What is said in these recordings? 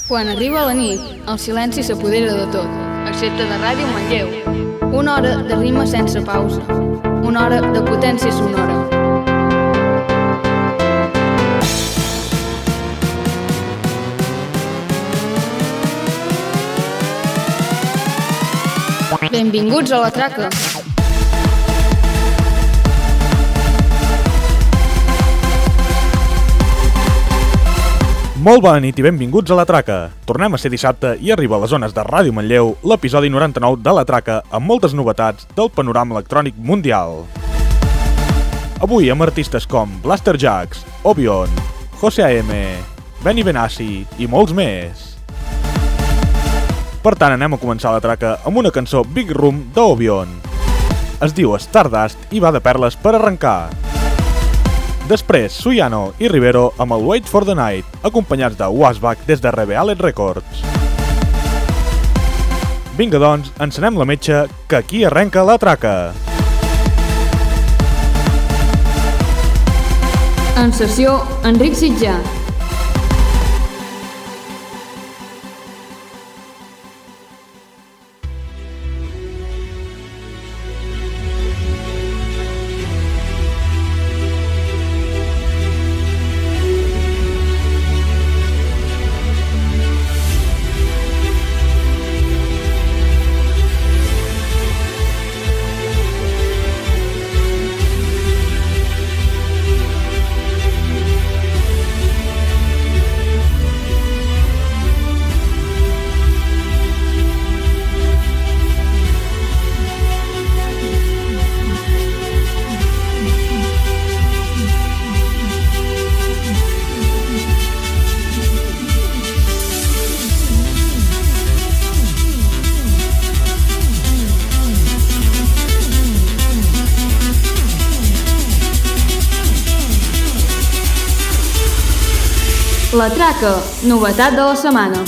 Quan arriba la nit, el silenci s'apodera de tot, excepte de Ràdio Manlleu. Una hora de rima sense pausa. Una hora de potència sonora. Benvinguts a La Traca. Molt bona nit i benvinguts a La Traca. Tornem a ser dissabte i arriba a les zones de Ràdio Manlleu l'episodi 99 de La Traca amb moltes novetats del panorama electrònic mundial. Avui amb artistes com Blaster Jaxx, Obion, Jose AM, Benny Benassi i molts més. Per tant, anem a començar La Traca amb una cançó Big Room d'Obion. Es diu Stardust i va de perles per arrencar. Després, Suyano i Rivero amb el Wait for the Night, acompanyats de Wasbach des de Revealed Records. Vinga doncs, encenem la metxa, que aquí arrenca La Traca. En sessió, Enric Sitjà. La Traca, novetat de la setmana.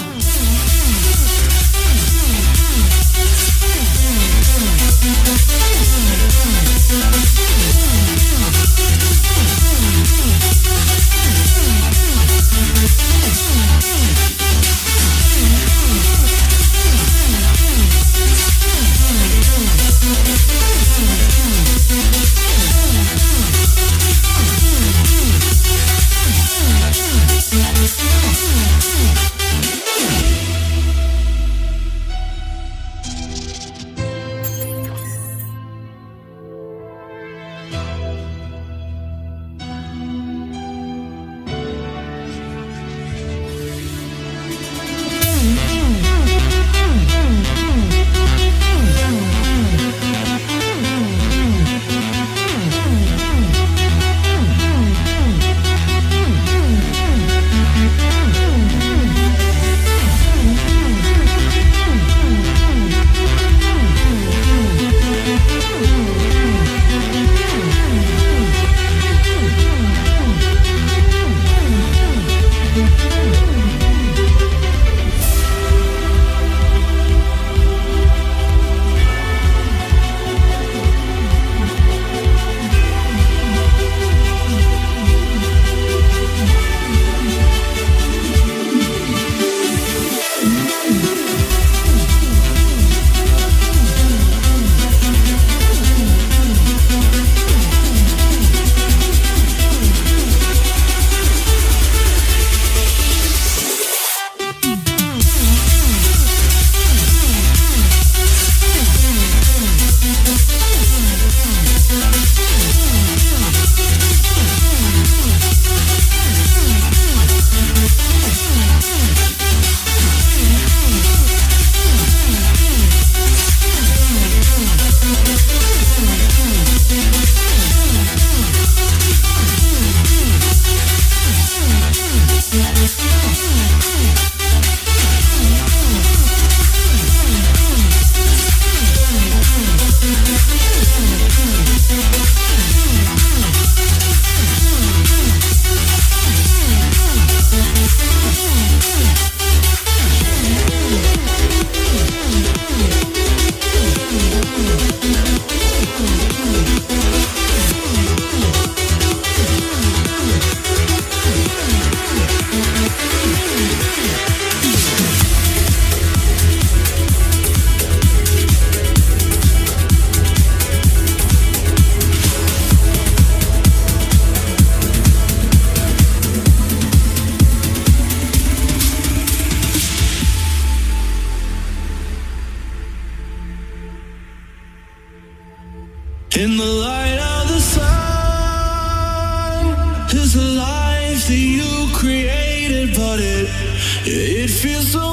but it feels so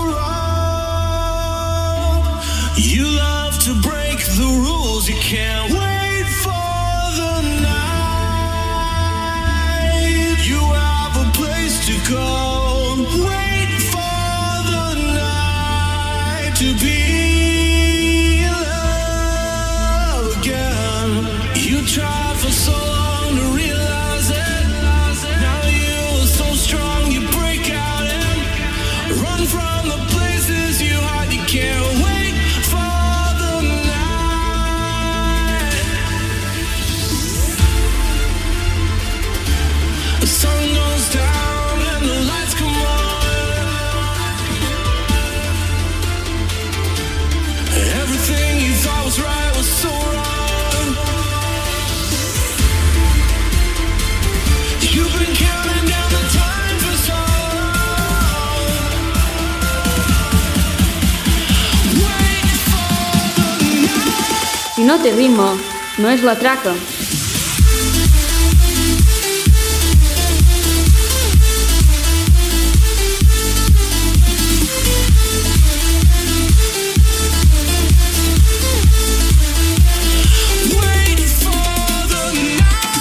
wrong. You love to break the rules, you can't wait for the night. You have a place to go, wait for the night to be in love again. You tried for so long to realize it. Now you're so strong, you break out and run from the places you hide. You can't wait for the night. The sun goes down and the lights come on. Everything you thought was right was so wrong. You've been counting down the time for so long. Wait for the night. Si no té ritme, no és la traca. Wait for the night.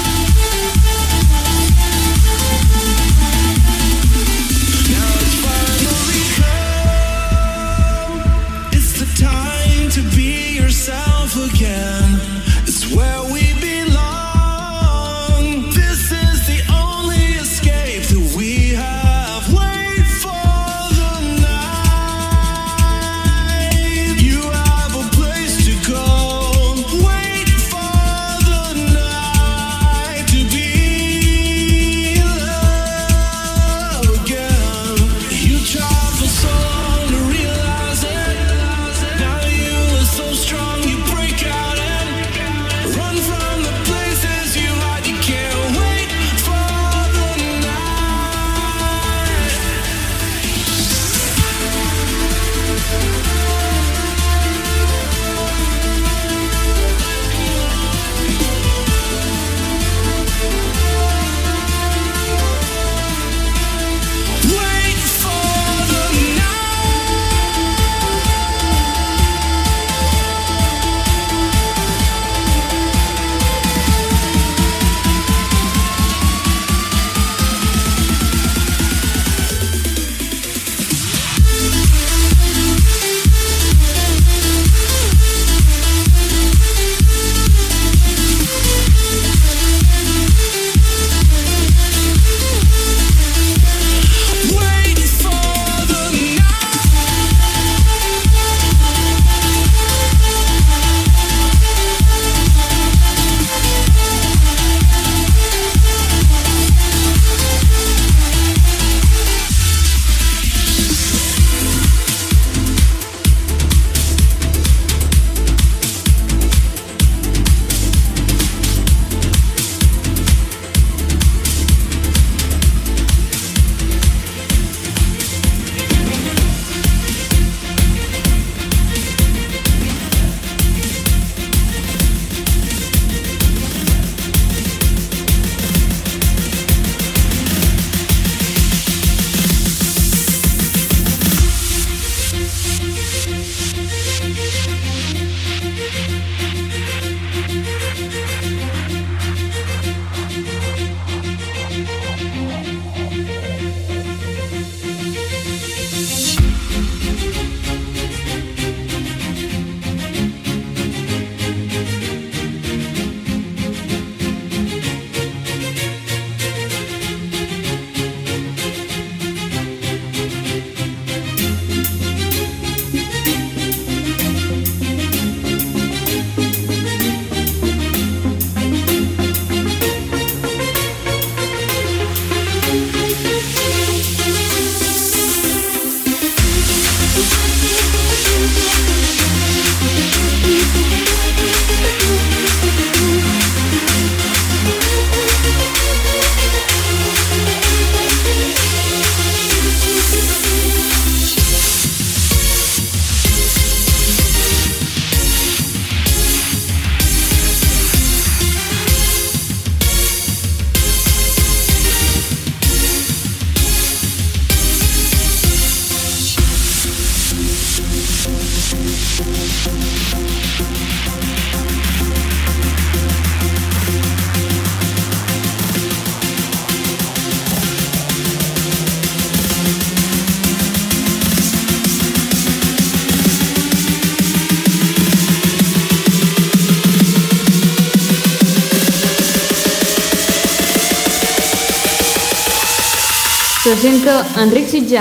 Now it's fine. Presenta Enric Sitjà.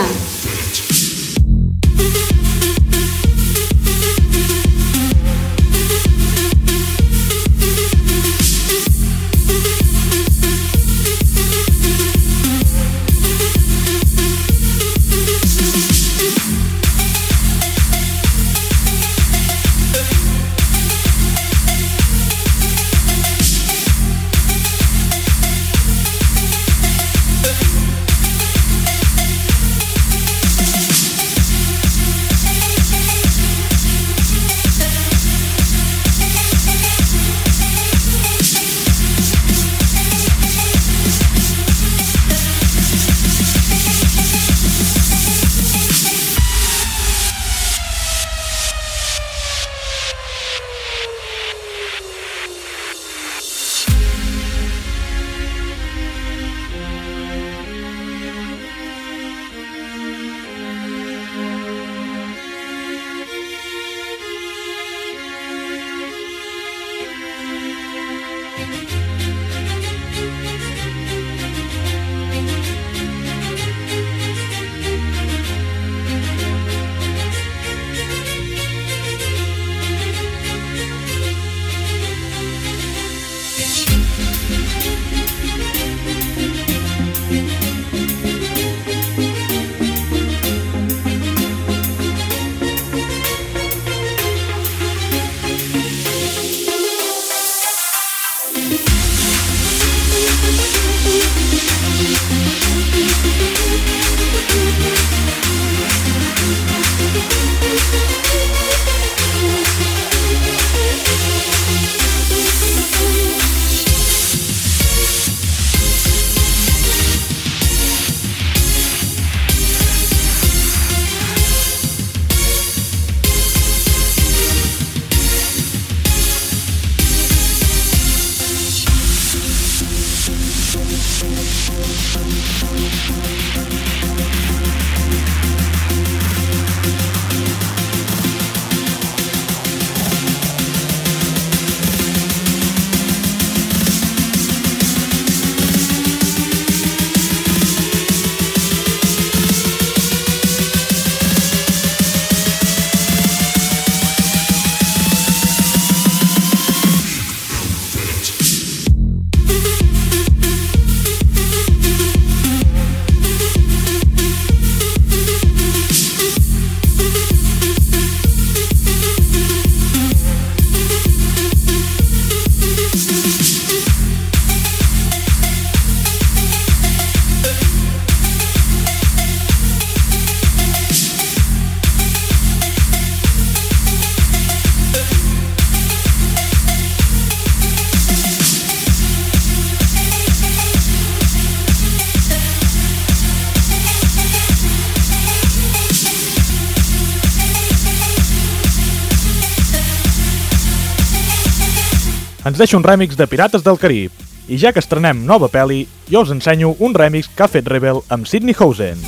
Ens deixa un remix de Pirates del Carib. I ja que estrenem nova pel·li, jo us ensenyo un remix que ha fet Rebel amb Sidney Hausen.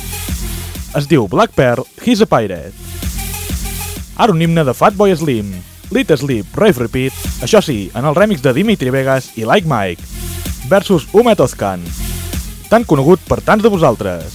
Es diu Black Pearl, He's a Pirate. Ara un himne de Fatboy Slim, Let Sleep, Rave Repeat, això sí, en el remix de Dimitri Vegas i Like Mike, versus Umet Ozcan, tan conegut per tants de vosaltres.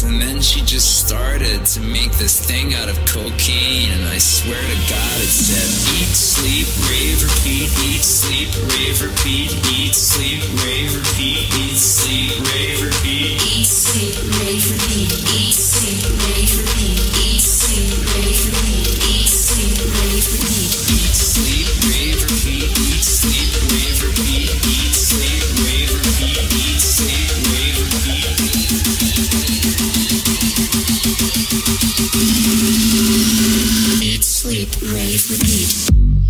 pills, and then she just started to make this thing out of cocaine, and I swear to God it said, eat, sleep, rave, repeat, eat, sleep, rave, repeat, eat, sleep, rave, repeat, eat, sleep, rave, repeat, eat, sleep, rave, repeat, eat, sleep, rave, repeat, eat, sleep, rave, repeat, eat, sleep, rave, repeat, eat, sleep, rave, repeat, eat, sleep, rave, repeat, eat, sleep, rave, repeat, eat, sleep, rave, repeat. Eat, sleep, rave, repeat.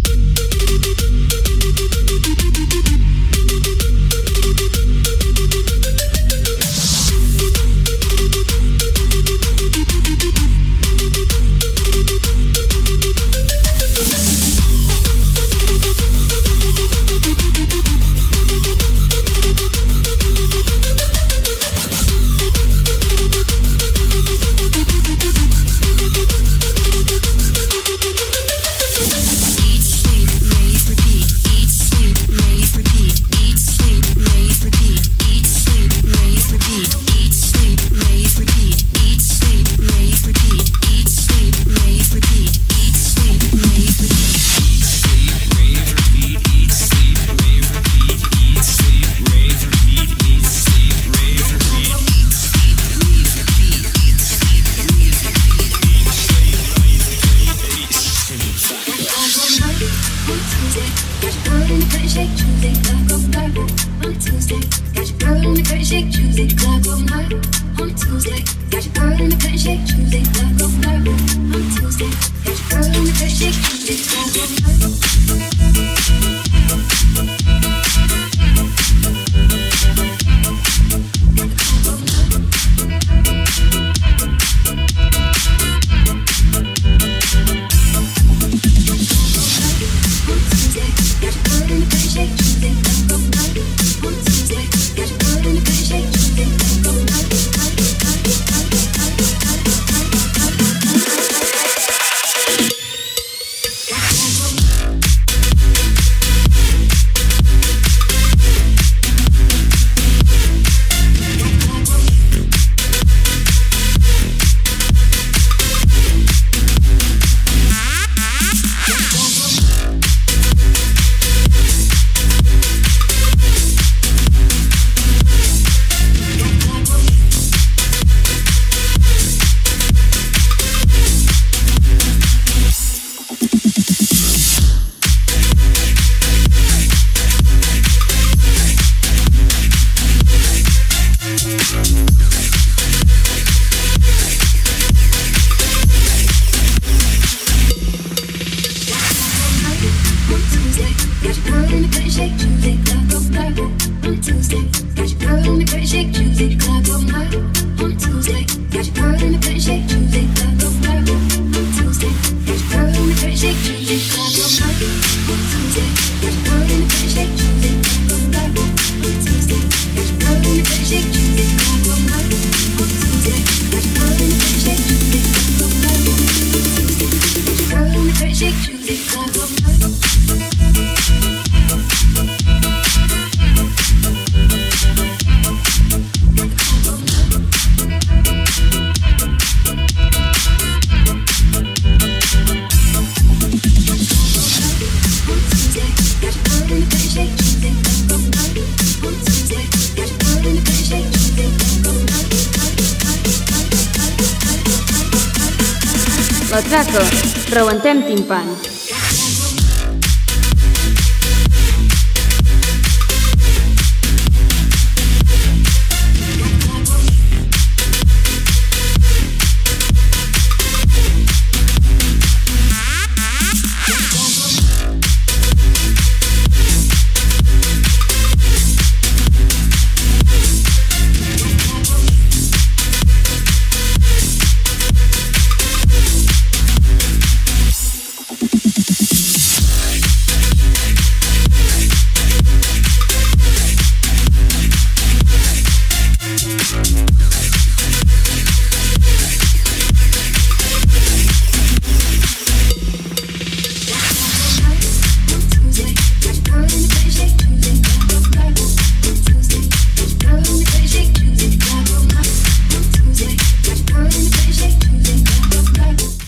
La Traca, rebentem timpans.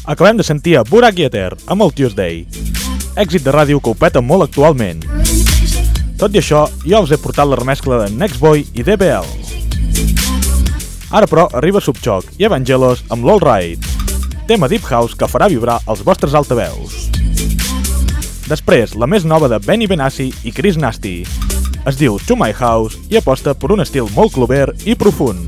Acabem de sentir a Burak Yeter amb el Tuesday, èxit de ràdio que ho peta molt actualment. Tot i això, jo us he portat la remescla de Nextboy i DBL. Ara però arriba Subchoc i Evangelos amb l'All Right, tema Deep House que farà vibrar els vostres altaveus. Després, la més nova de Benny Benassi i Chris Nasty. Es diu To My House i aposta per un estil molt cluber i profund.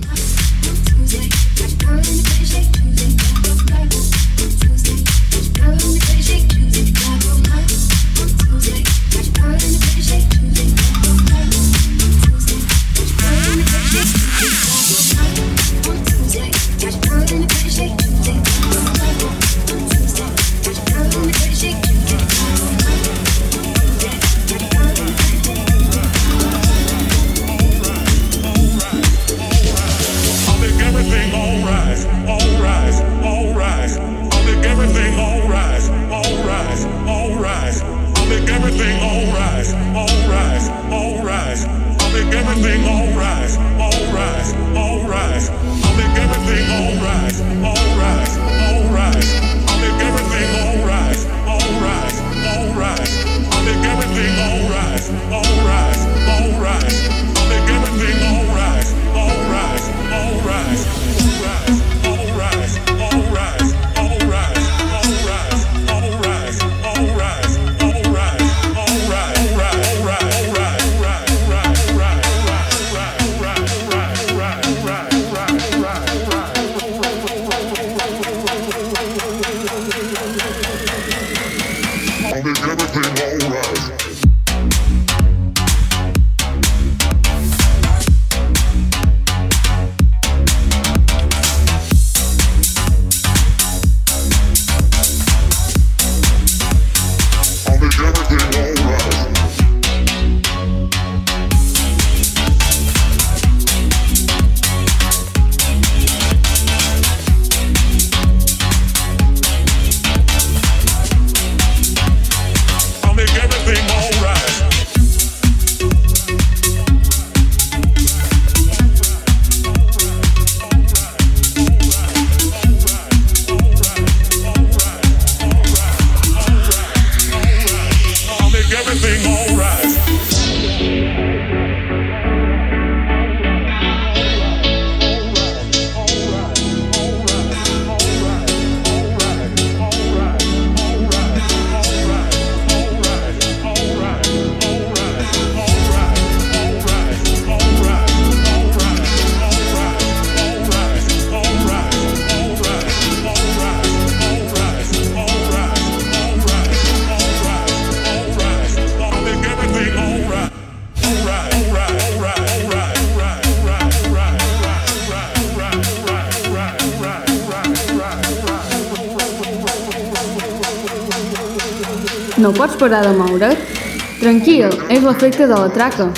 No pots parar de moure't? Tranquil, és l'efecte de la traca.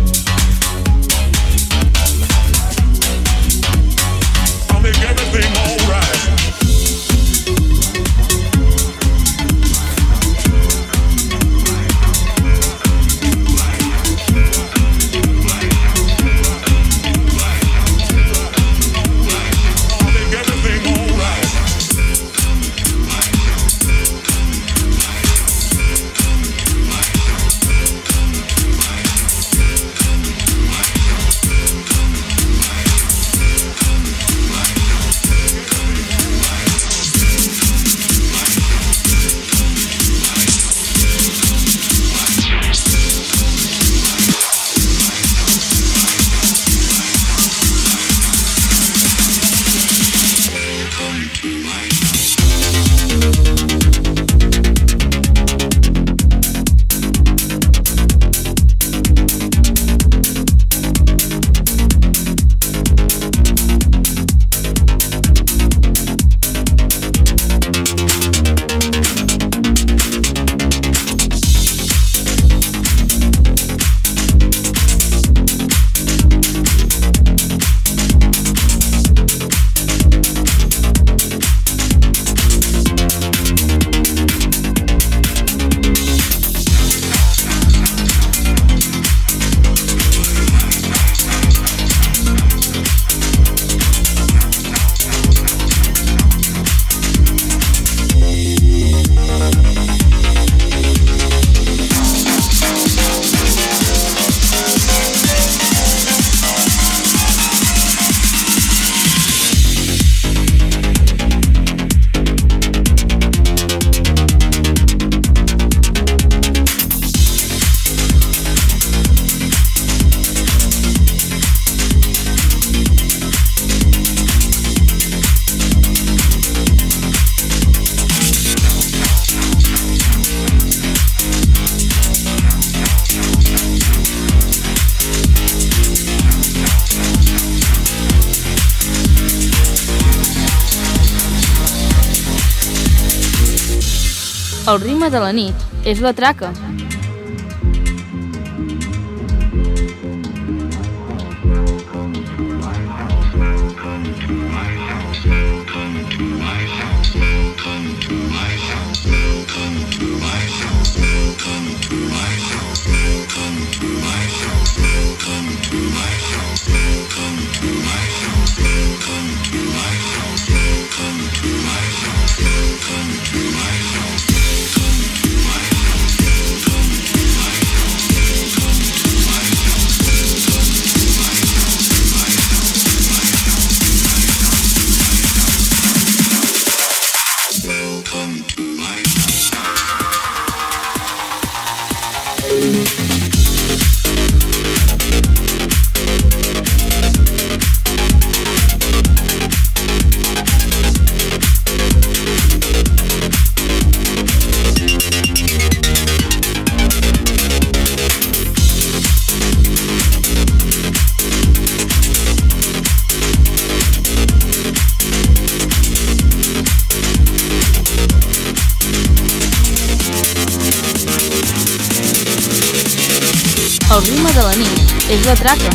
Everything El ritme de la nit és la traca. El ritme de la nit és la traca.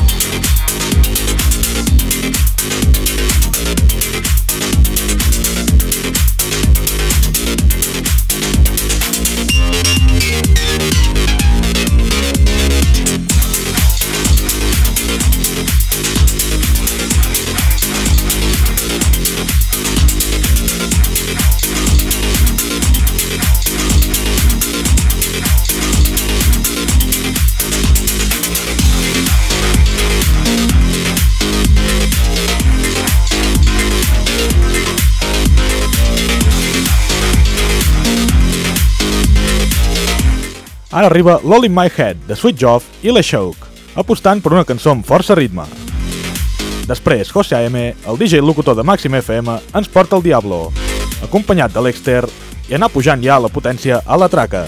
Ara arriba l'All in My Head, de Sweet Joff i La Shouk, apostant per una cançó amb força ritme. Després, José AM, el DJ locutor de Màxim FM, ens porta el Diablo, acompanyat de l'Exter, i anar pujant ja la potència a la traca.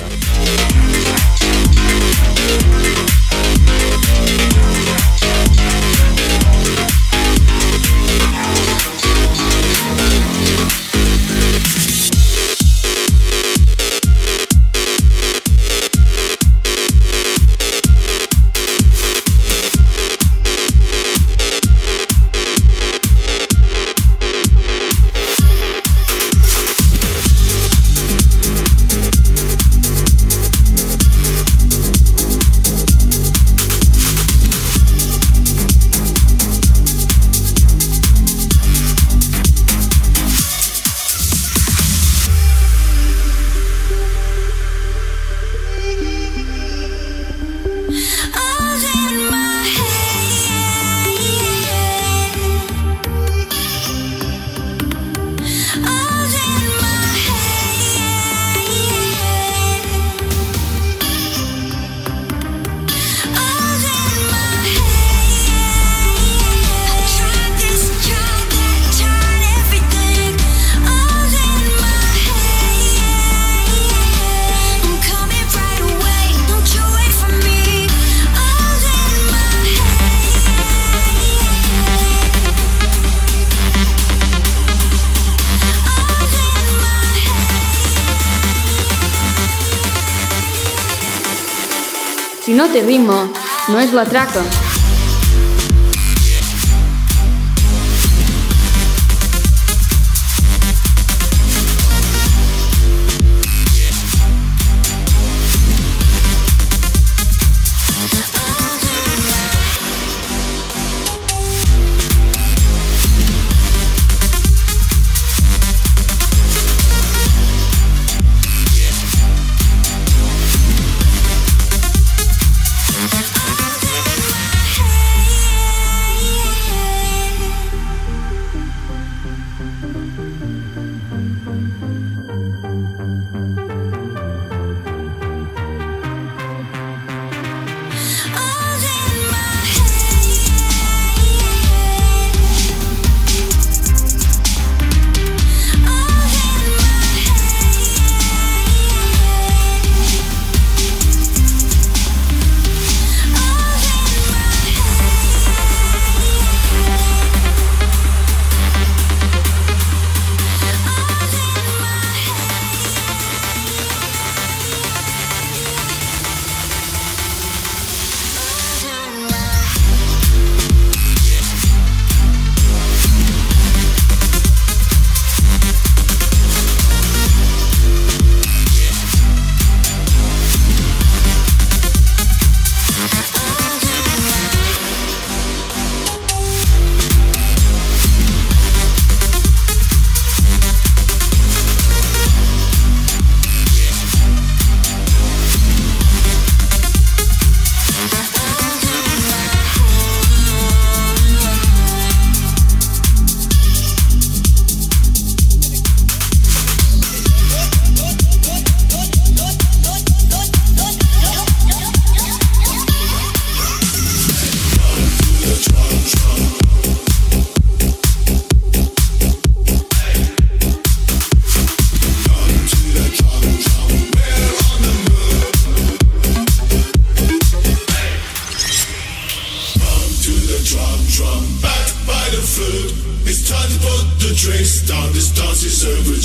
Si no té ritme, no és la traca.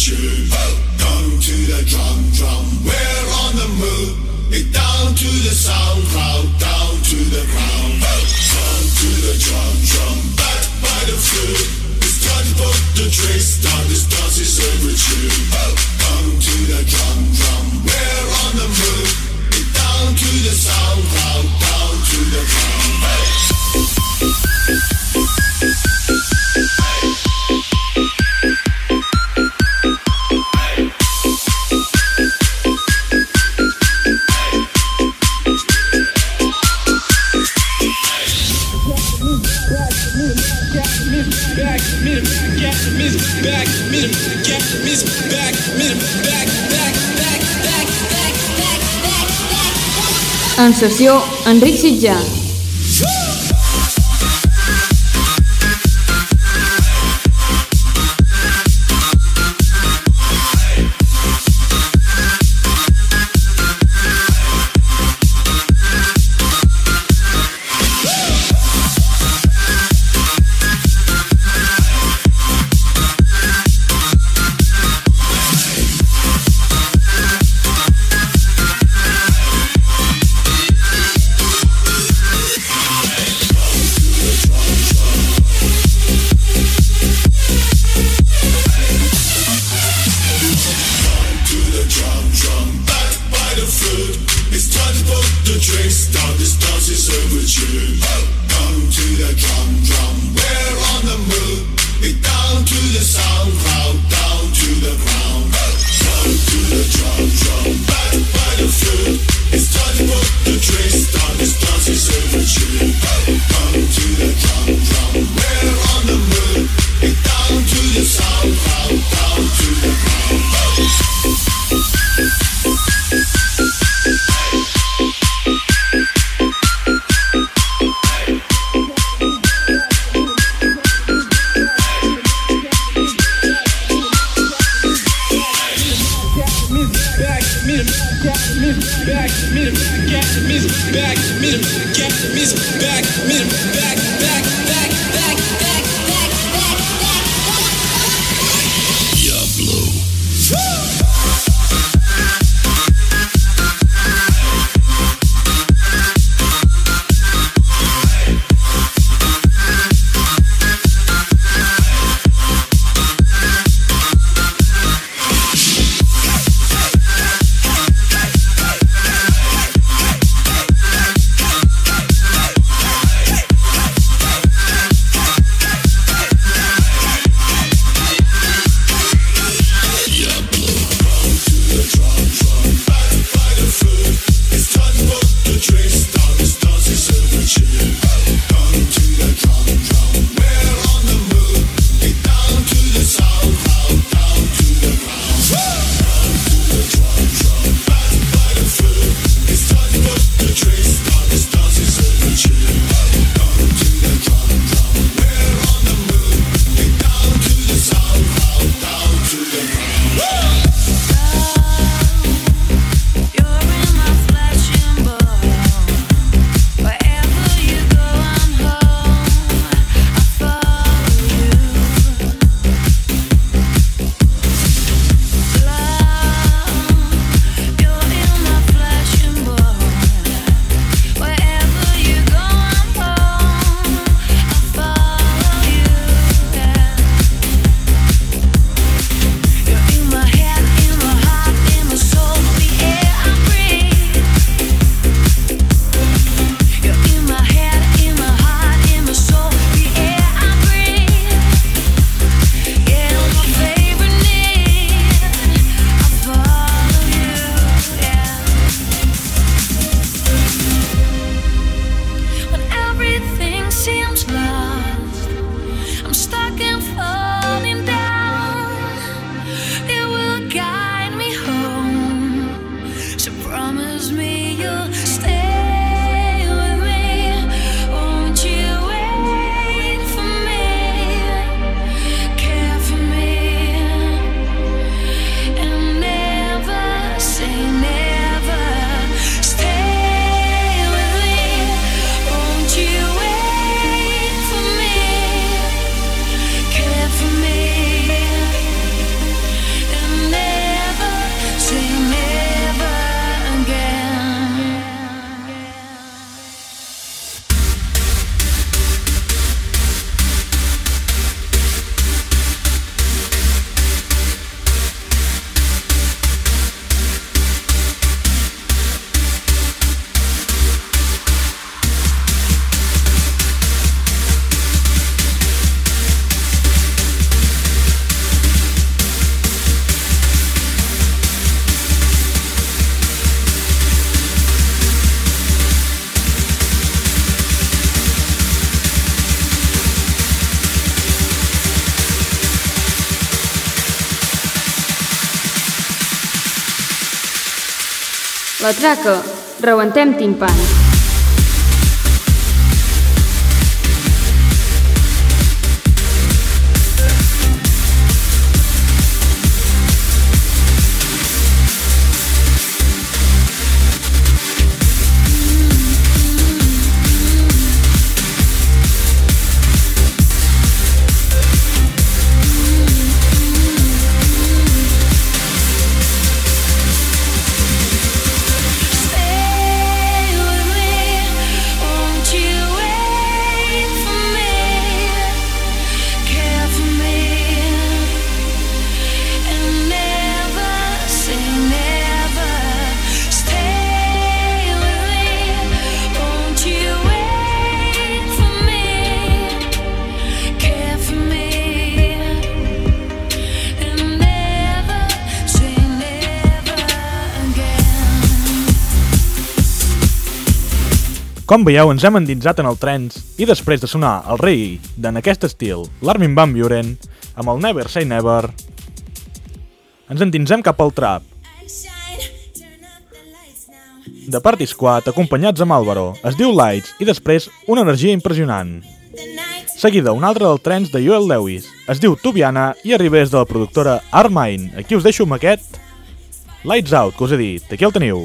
tune. Down to the drum, we're on the move. Down to the sound cloud, down to the ground. Down to the drum, back by the flute. It's time to put the trace down, this dance is overdue. Down to the drum, we're on the move. Down to the sound cloud, down to the ground. En sessió, Enric Sitjà. La traca, rebentem timpans. Com veieu, ens hem endinsat en el trens i després de sonar el rei d'en aquest estil, l'Armin van Buuren, amb el Never Say Never, ens endinsem cap al trap. De Party Squad, acompanyats amb Álvaro, es diu Lights i després una energia impressionant. Seguida, un altre del trens de Joel Lewis, es diu Tubiana i arriba des de la productora Armine. Aquí us deixo amb aquest Lights Out, que us he dit. Aquí el teniu.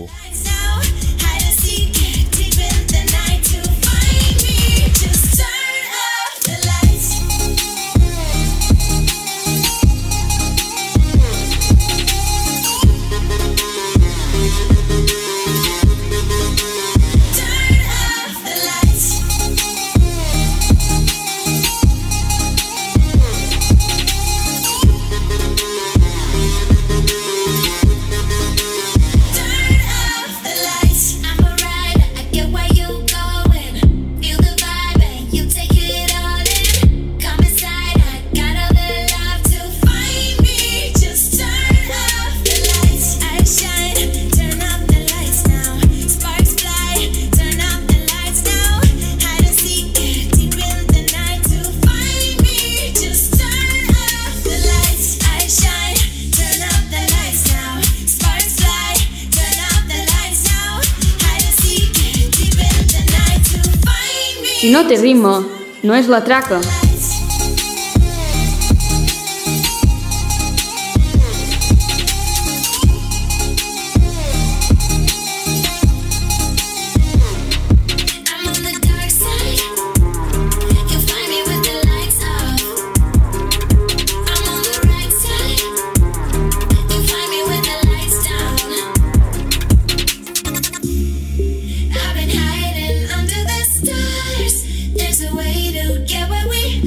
Si no té ritme, no és la traca. There's a way to get where we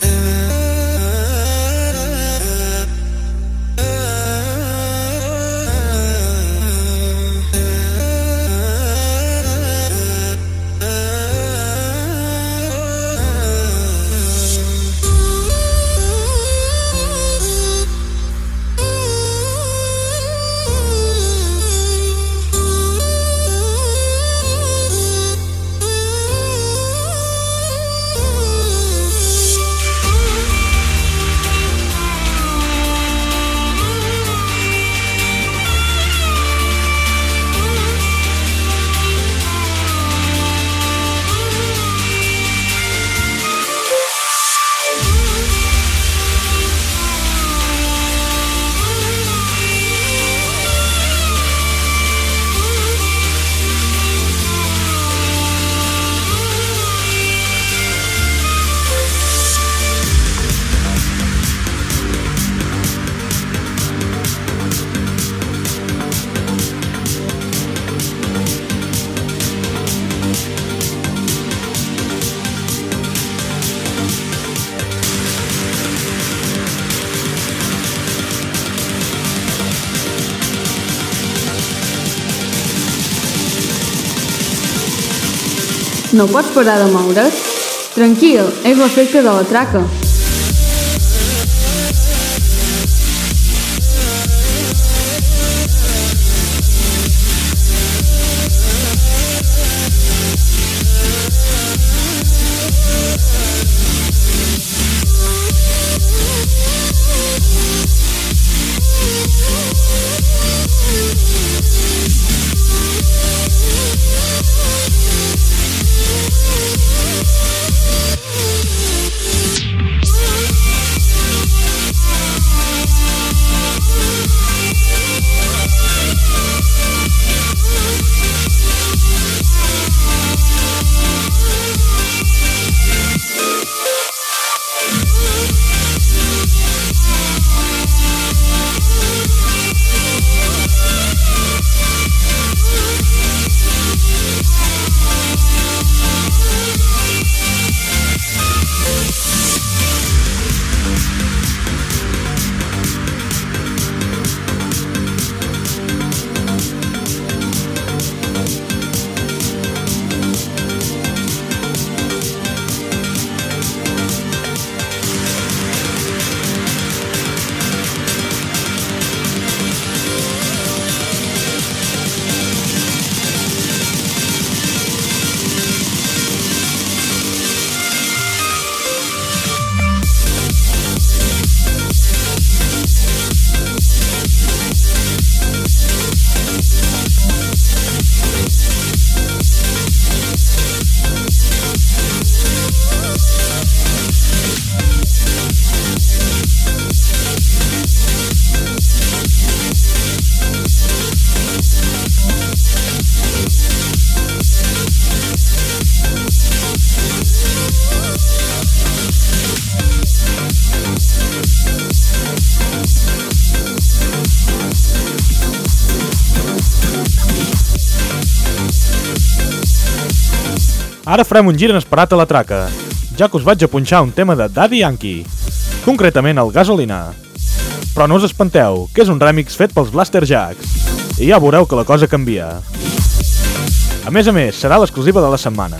No pots parar de moure't? Tranquil, és l'efecte de la traca. Ara farem un gir inesperat a la traca, ja que us vaig a punxar un tema de Daddy Yankee, concretament el Gasolina. Però no us espanteu, que és un remix fet pels Blaster Jacks, i ja veureu que la cosa canvia. A més, serà l'exclusiva de la setmana.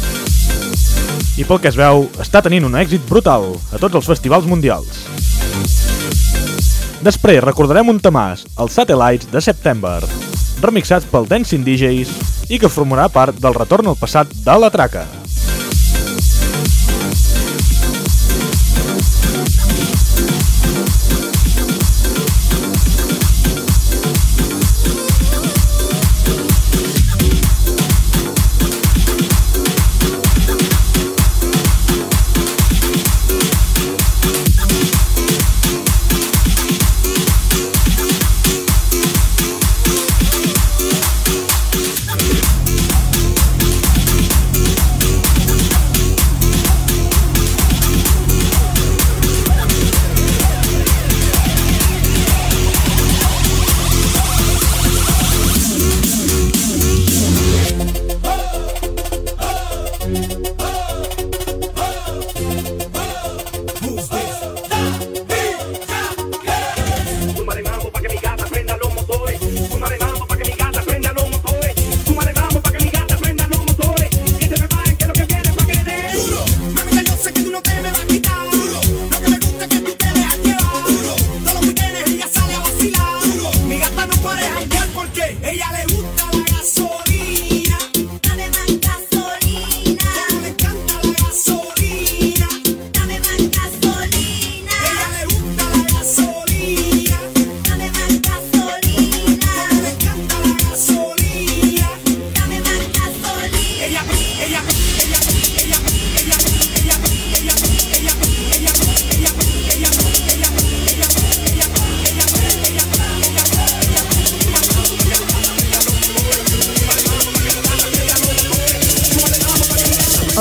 I pel que es veu, està tenint un èxit brutal a tots els festivals mundials. Després recordarem un temàs, els Satellites de September, remixats pel Dancing DJs i que formarà part del retorn al passat de la traca.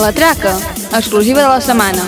La traca, exclusiva de la setmana.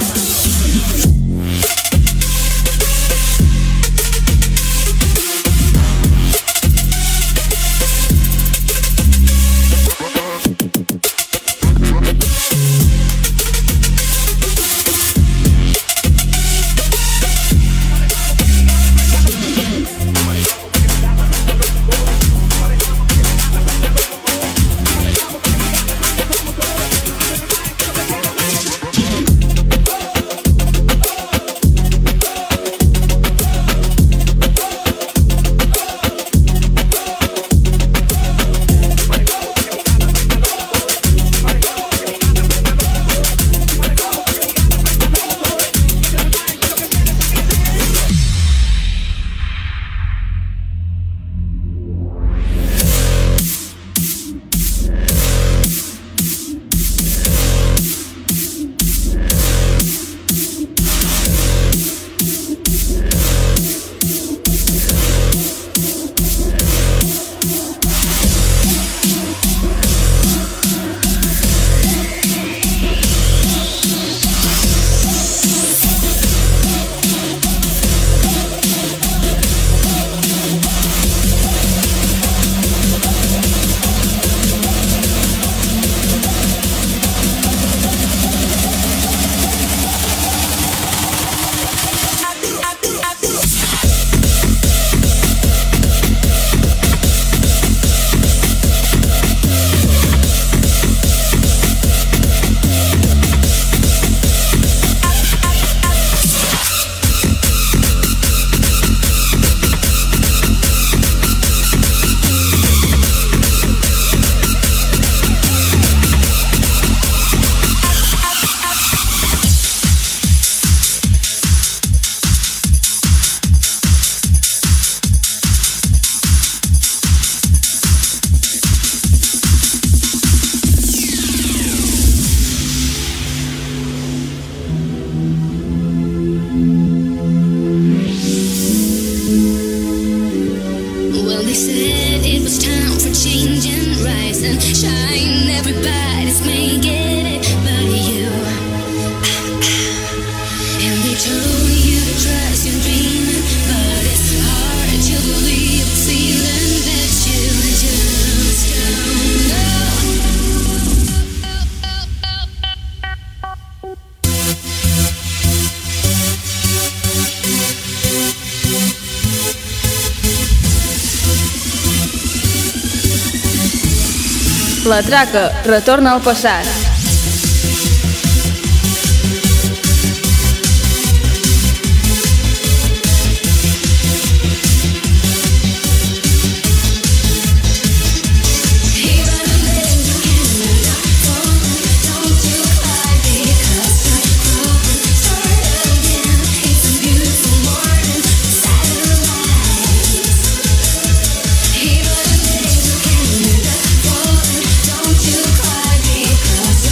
La traca retorna al passat. Don't you cry because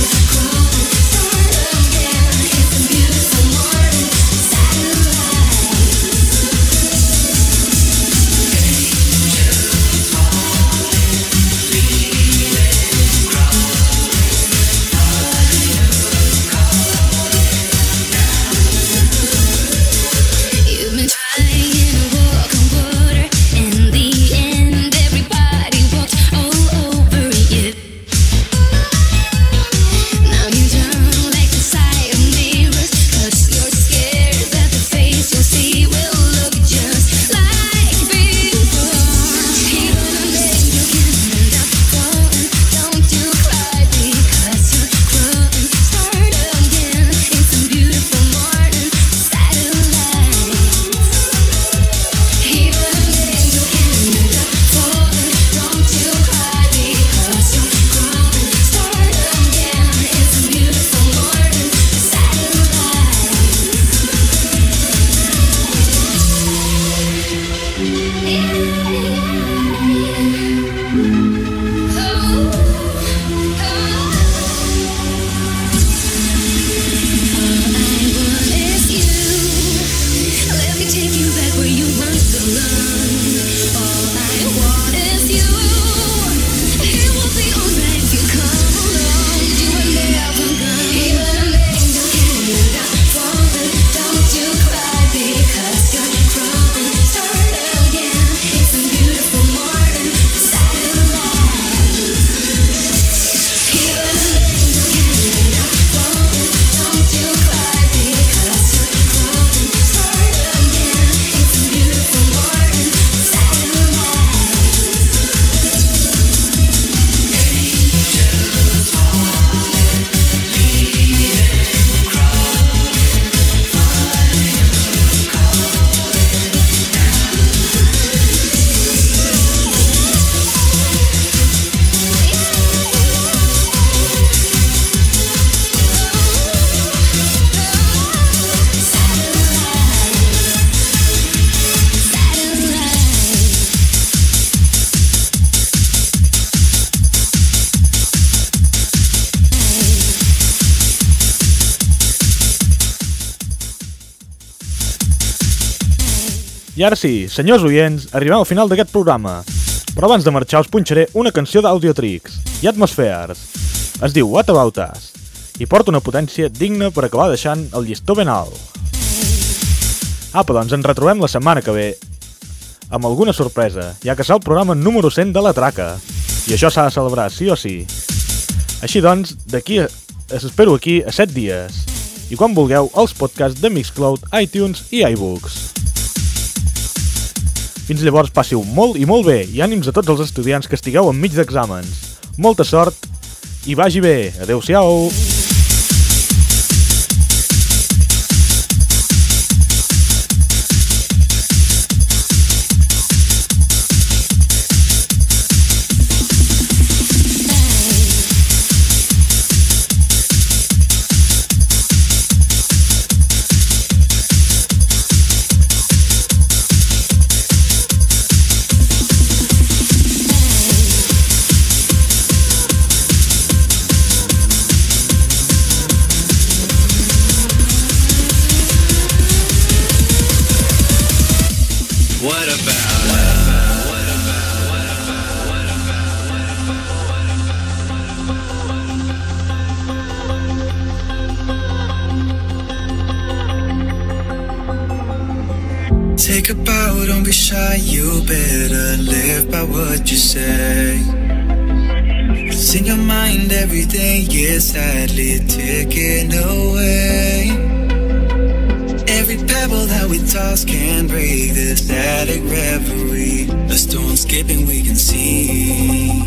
I ara sí, senyors oients, arribem al final d'aquest programa. Però abans de marxar us punxaré una cançó d'Audiotrix i Atmospheres. Es diu What About Us i porta una potència digna per acabar deixant el llistó ben alt. Apa, doncs ens retrobem la setmana que ve amb alguna sorpresa, ja que serà el programa número 100 de La Traca. I això s'ha de celebrar, sí o sí. Així doncs, espero aquí a 7 dies. I quan vulgueu, els podcasts de Mixcloud, iTunes i iBooks. Fins llavors passiu molt i molt bé i ànims a tots els estudiants que estigueu enmig d'exàmens. Molta sort i vagi bé. Adéu-siau! Take a bow, don't be shy, you better live by what you say. It's in your mind every day, yeah, sadly ticking away. Every pebble that we toss can break the static reverie. A stone skipping we can see.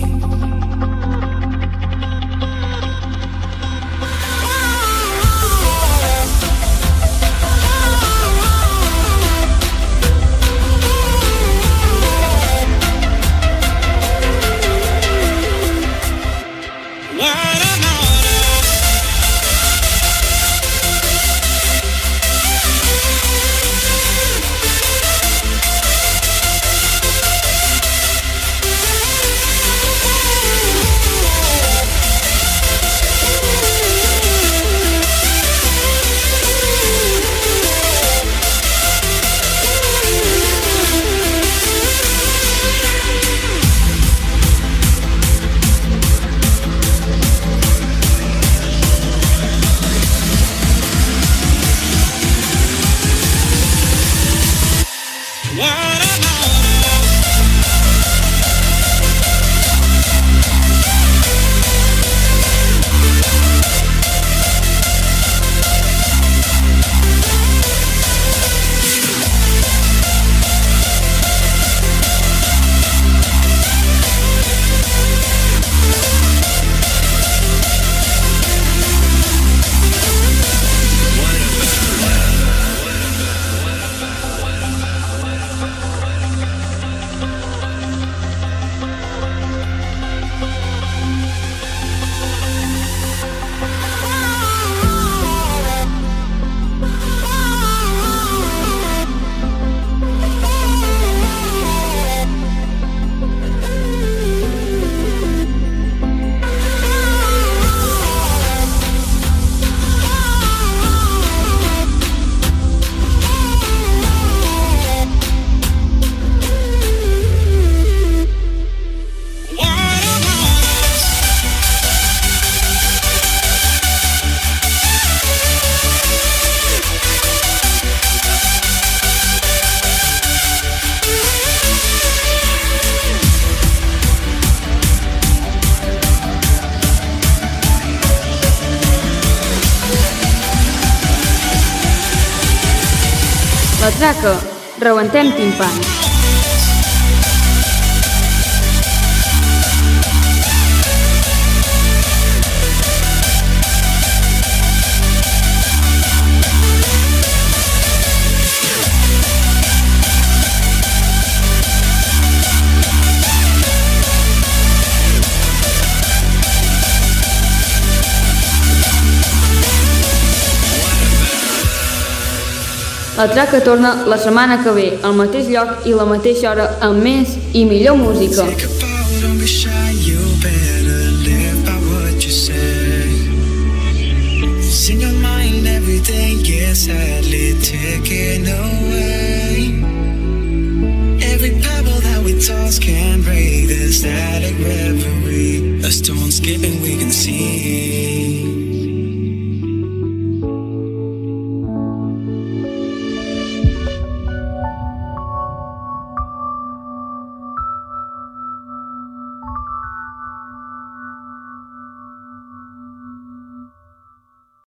La Traca, rebentem timpans. La Traca torna la setmana que ve, al mateix lloc i la mateixa hora, amb més i millor música. Take a bow, don't be shy, you better live by what you say. It's in your mind every day, yeah, sadly ticking away. toss can't break the static reverie. A stone skipping we can see.